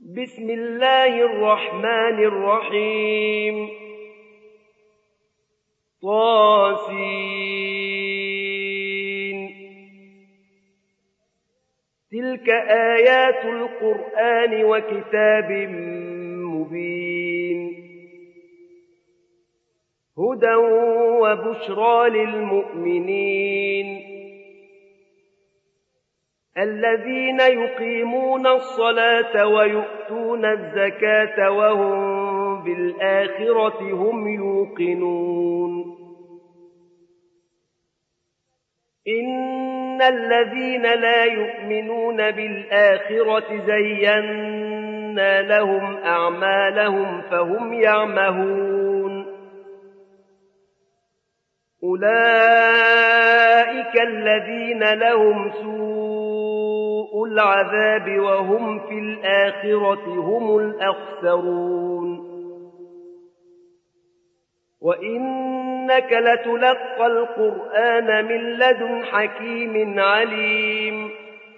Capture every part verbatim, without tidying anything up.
بسم الله الرحمن الرحيم طاسين تلك آيات القرآن وكتاب مبين هدى وبشرى للمؤمنين الذين يقيمون الصلاة ويؤتون الزكاة وهم بالآخرة هم يوقنون إن الذين لا يؤمنون بالآخرة زينا لهم أعمالهم فهم يعمهون أولئك الذين لهم سوء العذاب وهم في الآخرة هم الأخسرون وإنك لتلقى القرآن من لدن حكيم عليم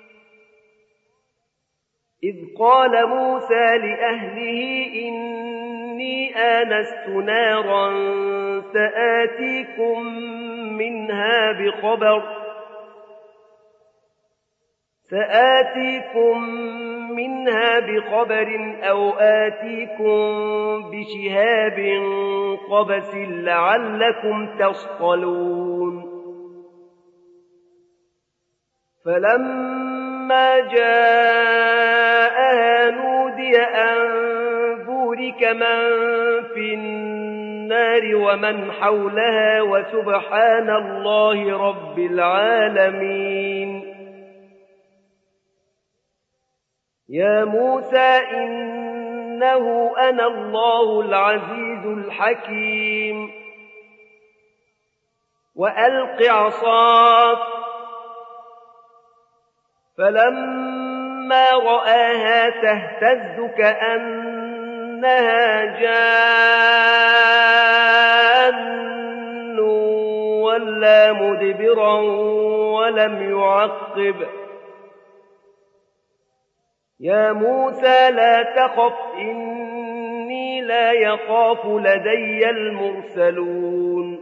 إذ قال موسى لأهله إني آنست نارا سآتيكم منها بخبر سآتيكم منها بخبر أو آتيكم بشهاب قبس لعلكم تصطلون فلما جاءها نودي أن بورك من في النار ومن حولها وسبحان الله رب العالمين يا موسى إنه أنا الله العزيز الحكيم وألق عصاك فلما رآها تهتز كأنها جان ولا مدبرا ولم يعقب يا موسى لا تخف إني لا يخاف لدي المرسلون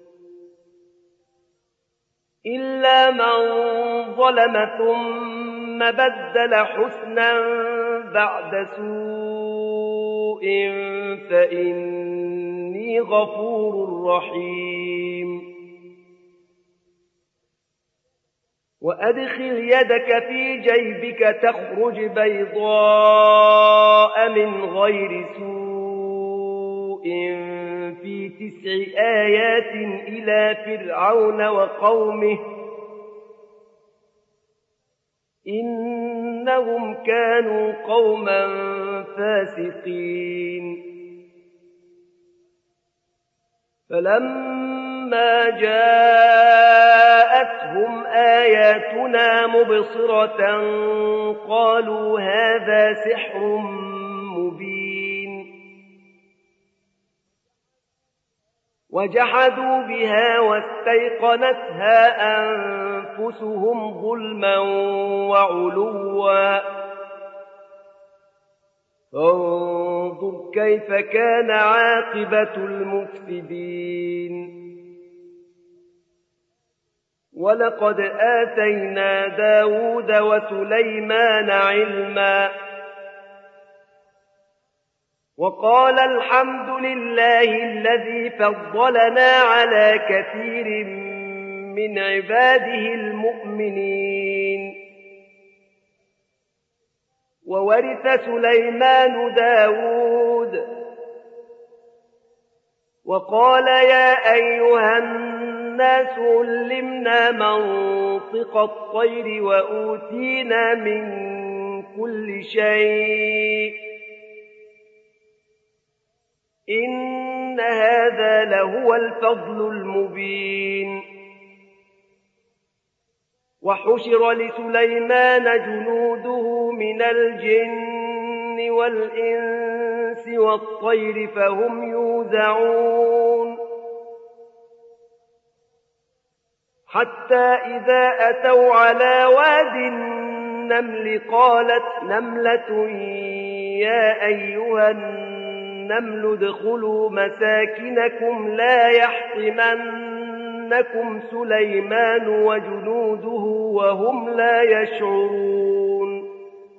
إلا من ظلم ثم بدل حسنا بعد سوء فإني غفور رحيم وأدخل يدك في جيبك تخرج بيضاء من غير سوء في تسع آيات إلى فرعون وقومه إنهم كانوا قوما فاسقين فلما جاءتهم آياتنا مبصرة قالوا هذا سحر مبين وجحدوا بها واستيقنتها أنفسهم ظلما وعلوا فانظر كيف كان عاقبة المفسدين ولقد آتينا داود وسليمان علما وقال الحمد لله الذي فضلنا على كثير من عباده المؤمنين وورث سليمان داود وقال يا أيها الناس علمنا منطق الطير وأوتينا من كل شيء إن هذا لهو الفضل المبين وحشر لسليمان جنوده من الجن والإنس والطير فهم يوزعون حتى إذا أتوا على واد النمل قالت نملة يا أيها النمل ادخلوا مساكنكم لا يحطمنكم سليمان وجنوده وهم لا يشعرون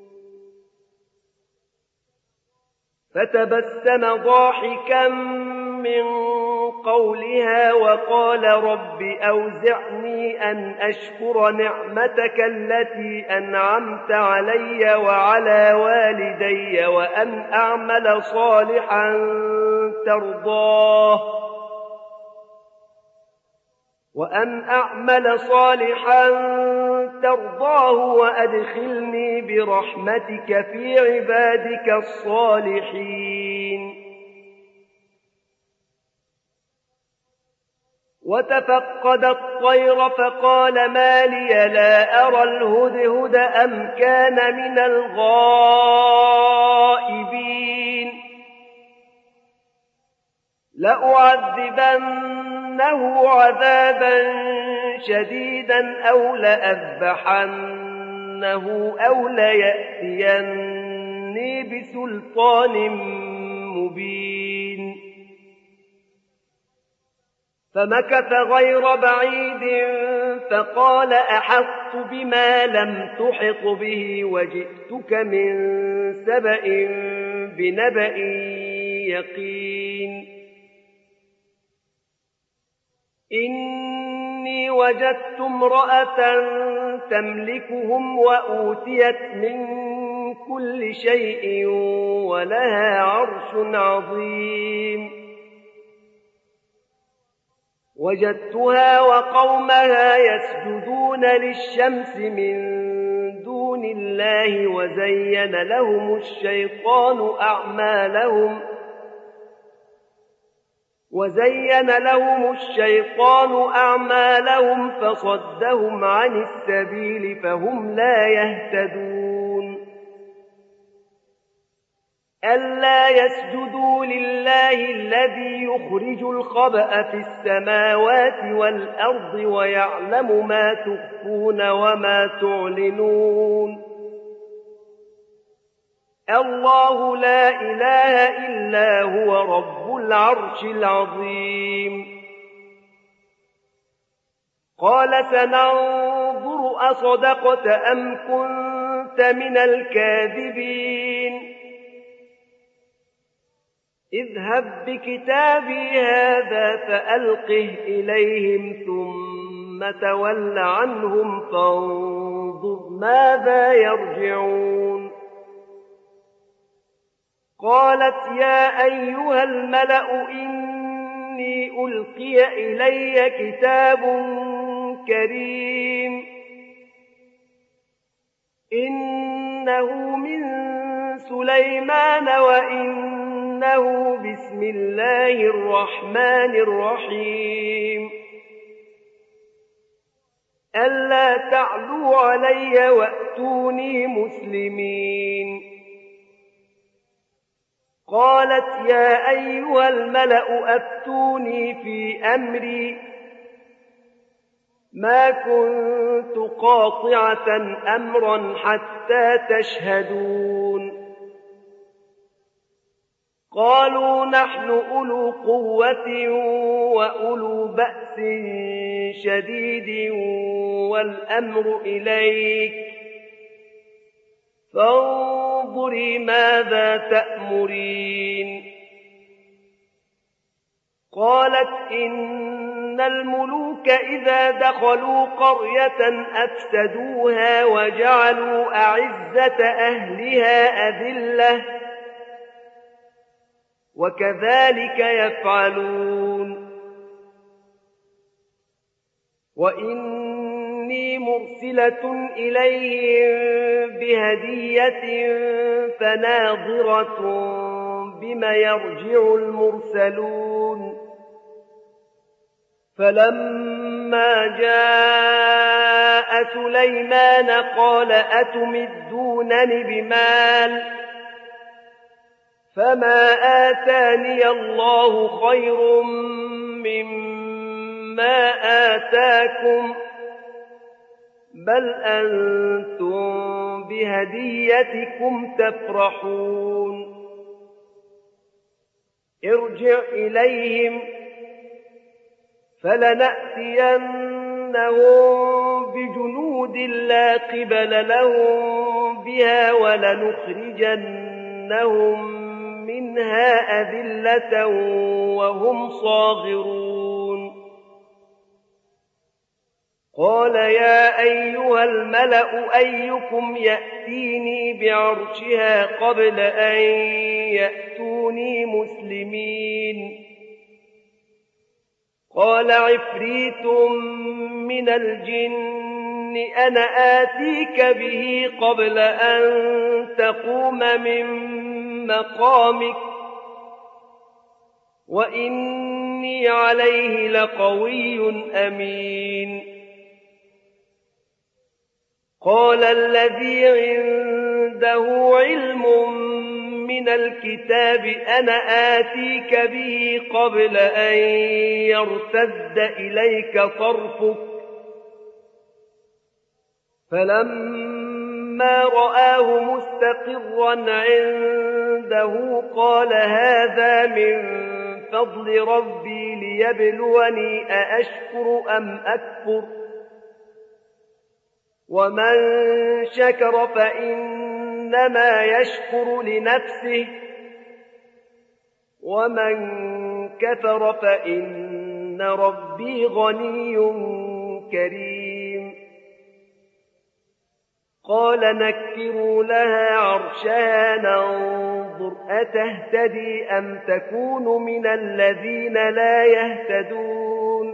فتبسم ضاحكا من قولها وقال رب أوزعني أن أشكر نعمتك التي أنعمت علي وعلى والدي وأن أعمل صالحا ترضاه وأن أعمل صالحا ترضاه وأدخلني برحمتك في عبادك الصالحين وتفقد الطير فقال ما لي لا أرى الهدهد أم كان من الغائبين لأعذبنه عذابا شديدا أو لأذبحنه أو ليأتيني بسلطان مبين فمكث غير بعيد فقال أحطت بما لم تحط به وجئتك من سبأ بنبأ يقين إني وجدت امرأة تملكهم وأوتيت من كل شيء ولها عرش عظيم وجدتها وقومها يسجدون للشمس من دون الله وزين لهم الشيطان أعمالهم وزين لهم الشيطان أعمالهم فصدهم عن السبيل فهم لا يهتدون ألا يسجدوا لله الذي يخرج الخبأ في السماوات والأرض ويعلم ما تخفون وما تعلنون الله لا إله إلا هو رب العرش العظيم قال سننظر أصدقت أم كنت من الكاذبين اذهب بكتابي هذا فألقه إليهم ثم تول عنهم فانظر ماذا يرجعون قالت يا أيها الملأ إني ألقي إلي كتاب كريم إنه من سليمان وإنه بسم الله الرحمن الرحيم ألا تعلوا علي وأتوني مسلمين قالت يا أيها الملأ أفتوني في أمري ما كنت قاطعة أمرا حتى تشهدون قالوا نحن أولو قوة وأولو بأس شديد والأمر إليك فانظري ماذا تأمرين قالت إن الملوك إذا دخلوا قرية أفسدوها وجعلوا أعزة أهلها أذلة وكذلك يفعلون وإني مرسلة إليهم بهدية فناظرة بما يرجع المرسلون فلما جاء سليمان قال أتمدونني بمال فما آتاني الله خير مما آتاكم بل أنتم بهديتكم تفرحون ارجع إليهم فلنأتينهم بجنود لا قبل لهم بها ولنخرجنهم منها أذلة وهم صاغرون قال يا أيها الملأ أيكم يأتيني بعرشها قبل أن يأتوني مسلمين قال عفريت من الجن أنا آتيك به قبل أن تقوم من مقامك وإني عليه لقوي أمين قال الذي عنده علم من الكتاب أنا آتيك به قبل أن يرتد إليك طرفك فلما رآه مستقرا عنده قال هذا من فضل ربي ليبلوني أأشكر أم أكفر ومن شكر فإنما يشكر لنفسه ومن كفر فإن ربي غني كريم قال نكروا لها عرشها ننظر أتهتدي أم تكون من الذين لا يهتدون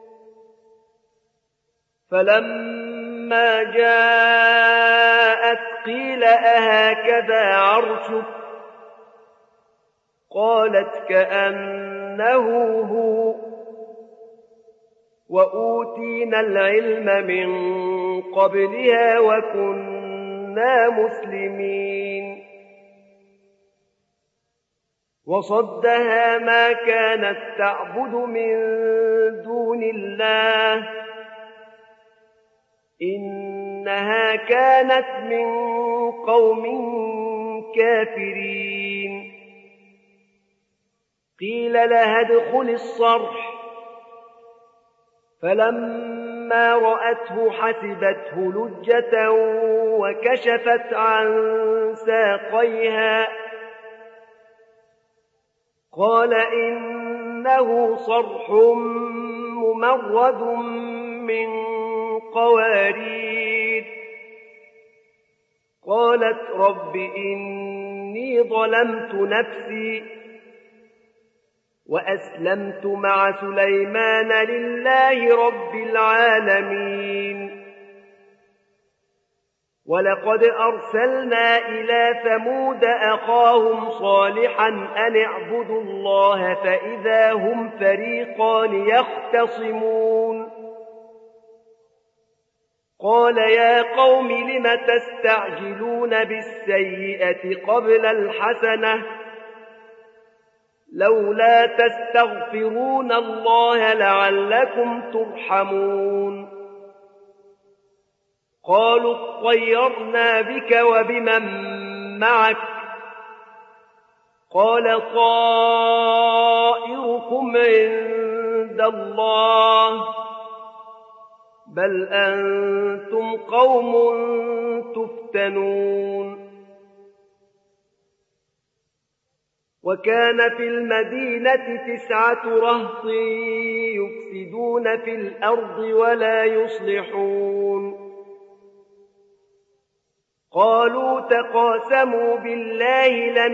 فلما جاءت قيل أهكذا عرشك قالت كأنه هو وأوتينا العلم من قبلها وكنا مسلمين وصدها ما كانت تعبد من دون الله إنها كانت من قوم كافرين قيل لها ادخل الصرح فلما رأته حسبته لجة وكشفت عن ساقيها قال إنه صرح ممرد من قوارير قالت رب إني ظلمت نفسي وأسلمت مع سليمان لله رب العالمين ولقد أرسلنا إلى ثمود أخاهم صالحا أن اعبدوا الله فإذا هم فريقان يختصمون قال يا قوم لم تستعجلون بالسيئة قبل الحسنة لولا تستغفرون الله لعلكم ترحمون قالوا اطيرنا بك وبمن معك قال طائركم عند الله بل أنتم قوم تفتنون وكان في المدينة تسعة رهط يفسدون في الأرض ولا يصلحون قالوا تقاسموا بالله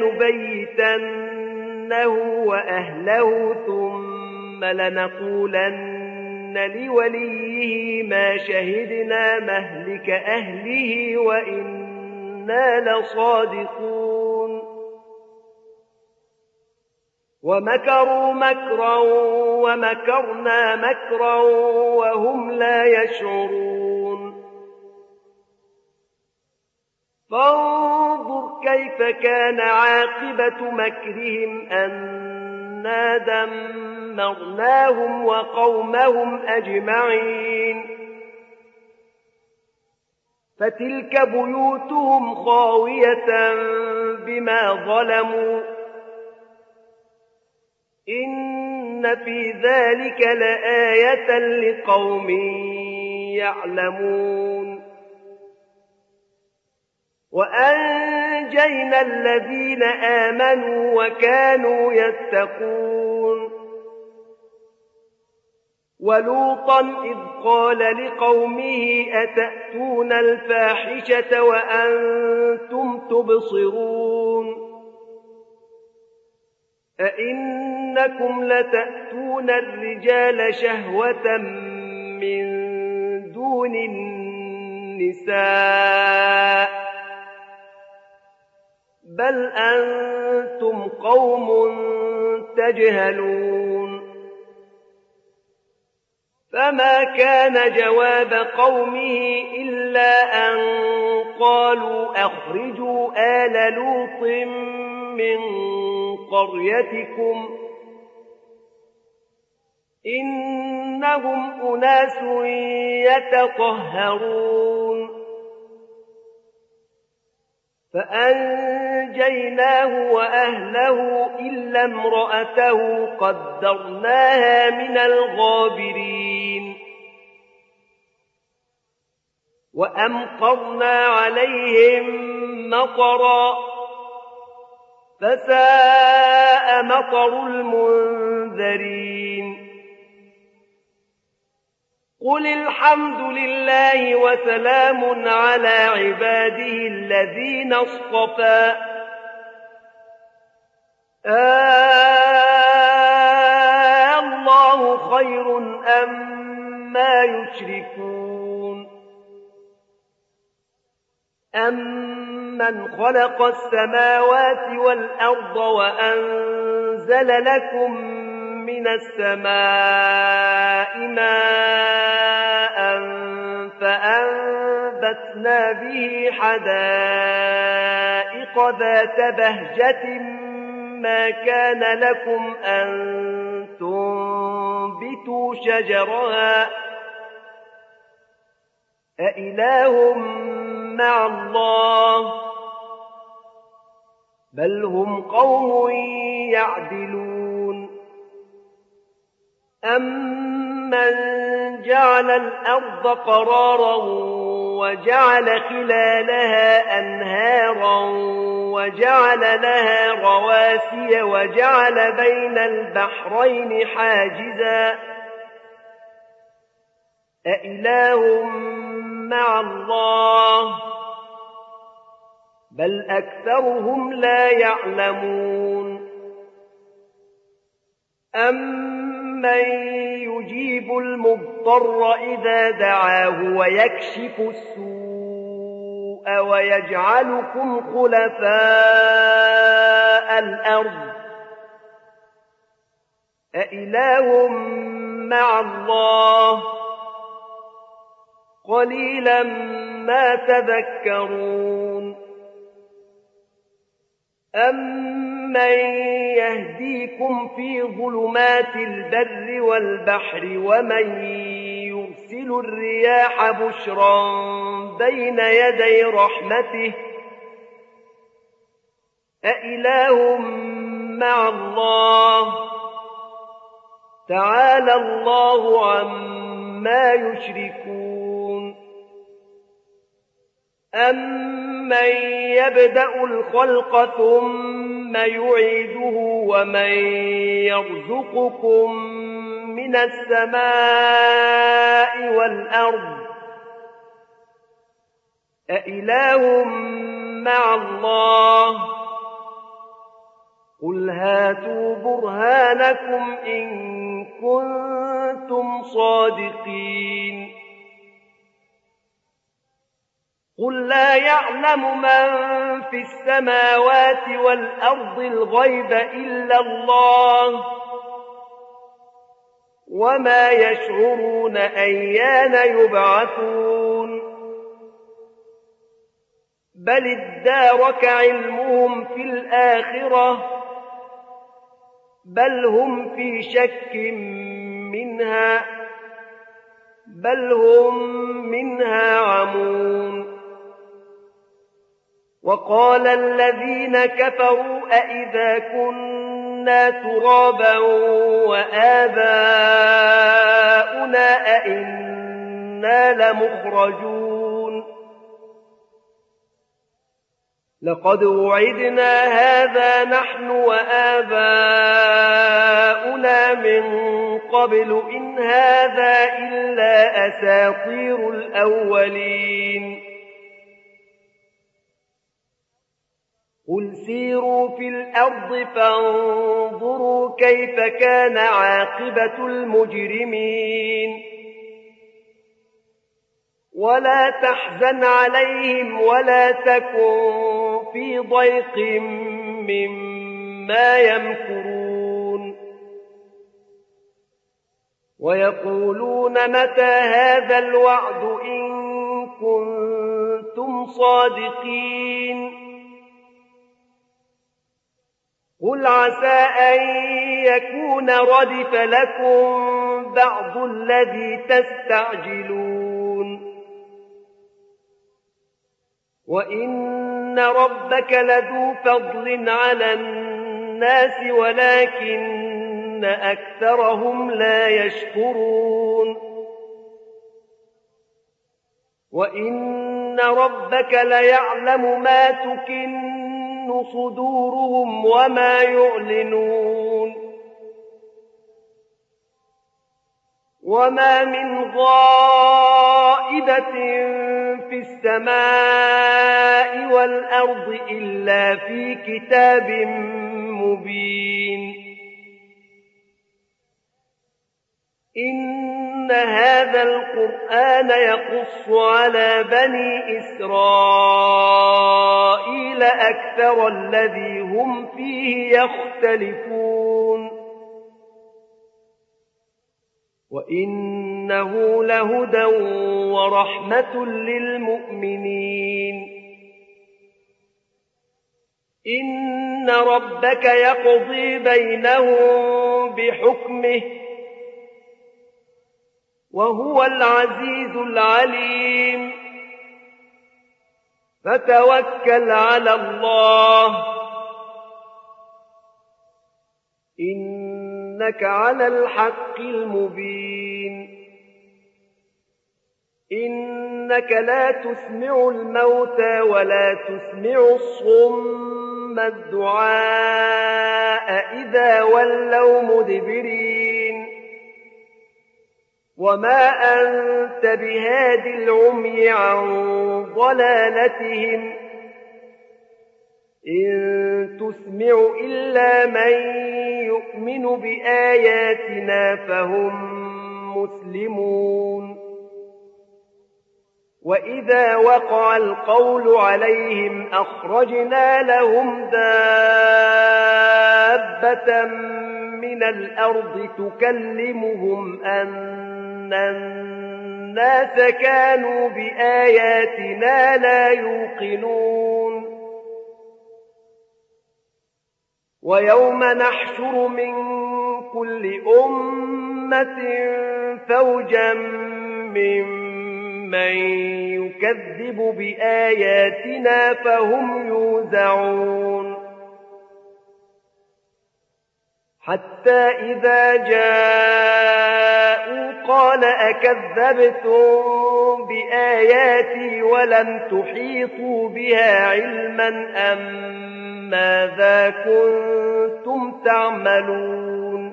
لنبيتنه وأهله ثم لنقولن لوليه ما شهدنا مهلك أهله وإنا لصادقون ومكروا مكرا ومكرنا مكرا وهم لا يشعرون فانظر كيف كان عاقبة مكرهم أنا دمرناهم وقومهم أجمعين فتلك بيوتهم خاوية بما ظلموا إن في ذلك لآية لقوم يعلمون وأنجينا الذين آمنوا وكانوا يتقون ولوطا إذ قال لقومه أتأتون الفاحشة وأنتم تبصرون أئنكم لتأتون الرجال شهوة من دون النساء بل أنتم قوم تجهلون فما كان جواب قومه إلا أن قالوا أخرجوا آل لوط من قريتكم إنهم أناس يتطهرون فأنجيناه وأهله إلا امرأته قدرناها من الغابرين وأمطرنا عليهم مطرا فساء مطر المنذرين قل الحمد لله وسلام على عباده الذين اصطفى آه الله خير أما يشركون أمن خلق السماوات والأرض وأنزل لكم من السماء ماء فأنبتنا به حدائق ذات بهجة ما كان لكم أن تنبتوا شجرها أإله مع الله بل هم قوم يعدلون أمن جعل الأرض قرارا وجعل خلالها أنهارا وجعل لها رواسي وجعل بين البحرين حاجزا أإله مع الله بل أكثرهم لا يعلمون أمن يجيب المضطر إذا دعاه ويكشف السوء ويجعلكم خلفاء الأرض أإله مع الله قليلا ما تذكرون أمن يهديكم في ظلمات البر والبحر ومن يرسل الرياح بشرا بين يدي رحمته أإله مع الله تعالى الله عما يشركون أمن يبدأ الخلق ثم يعيده ومن يرزقكم من السماء والأرض أإله مع الله قل هاتوا برهانكم إن كنتم صادقين قل لا يعلم من في السماوات والأرض الغيب إلا الله وما يشعرون أيان يبعثون بل ادارك علمهم في الآخرة بل هم في شك منها بل هم منها عمون وقال الذين كفروا أئذا كنا ترابا وآباؤنا أئنا لمخرجون لقد وعدنا هذا نحن وآباؤنا من قبل إن هذا إلا أساطير الأولين قل سيروا في الأرض فانظروا كيف كان عاقبة المجرمين ولا تحزن عليهم ولا تكن في ضيق مما يمكرون ويقولون متى هذا الوعد إن كنتم صادقين قل عسى أن يكون ردف لكم بعض الذي تستعجلون وإن ربك لذو فضل على الناس ولكن أكثرهم لا يشكرون وإن ربك ليعلم ما تكن صدورهم وما يعلنون وما من غائبة في السماء والأرض إلا في كتاب مبين إن هذا القرآن يقص على بني إسرائيل أكثر الذي هم فيه يختلفون وإنه لهدى ورحمة للمؤمنين إن ربك يقضي بينهم بحكمه وهو العزيز العليم فتوكل على الله إنك على الحق المبين إنك لا تسمع الموتى ولا تسمع الصم الدعاء إذا ولوا مدبرين وما أنت بهاد العمي عن ضلالتهم إن تسمع إلا من يؤمن بآياتنا فهم مسلمون وإذا وقع القول عليهم أخرجنا لهم دابة من الأرض تكلمهم أن الناس كانوا بآياتنا لا يوقنون ويوم نحشر من كل أمة فوجا ممن يكذب بآياتنا فهم يوزعون حتى إذا جاءوا قال أكذبتم بآياتي ولم تحيطوا بها علما أم ماذا كنتم تعملون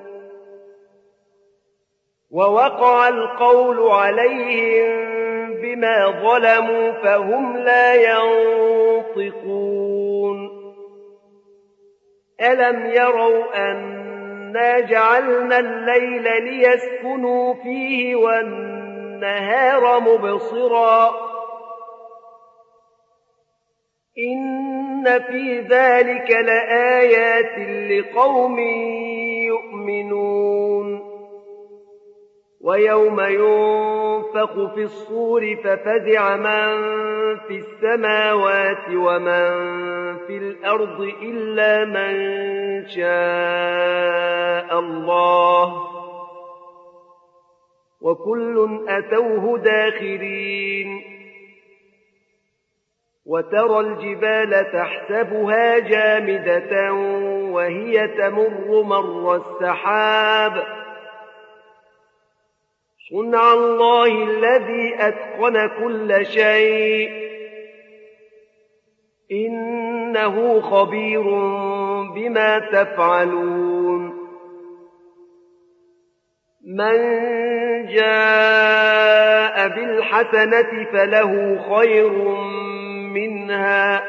ووقع القول عليهم بما ظلموا فهم لا ينطقون ألم يروا أنا جعلنا الليل ليسكنوا فيه والنهار مبصرا إن في ذلك لآيات لقوم يؤمنون ويوم ينفخ في الصور ففزع من في السماوات ومن في الأرض إلا من شاء الله وكل أتوه داخرين وترى الجبال تحسبها جامدة وهي تمر مر السحاب صنع الله الذي أتقن كل شيء إنه خبير بما تفعلون من جاء بالحسنة فله خير منها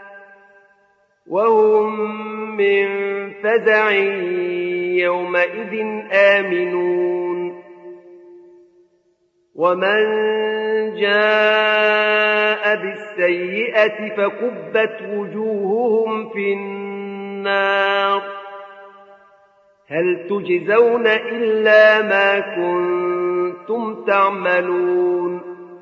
وهم من فزع يومئذ آمنون ومن جاء بالسيئة فكبت وجوههم في النار هل تجزون إلا ما كنتم تعملون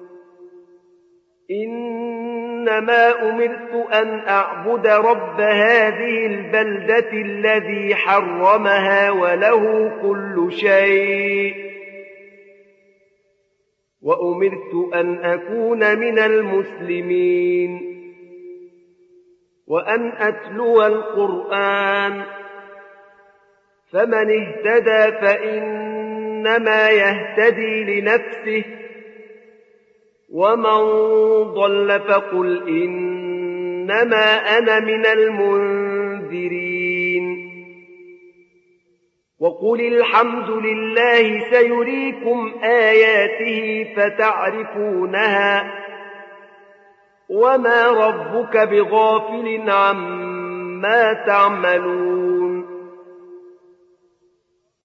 إنما أمرت أن أعبد رب هذه البلدة الذي حرمها وله كل شيء وأمرت أن أكون من المسلمين وأن أتلو القرآن فمن اهتدى فإنما يهتدي لنفسه ومن ضل فقل إنما أنا من المنذرين وقل الحمد لله سيريكم آياته فتعرفونها وما ربك بغافل عما تعملون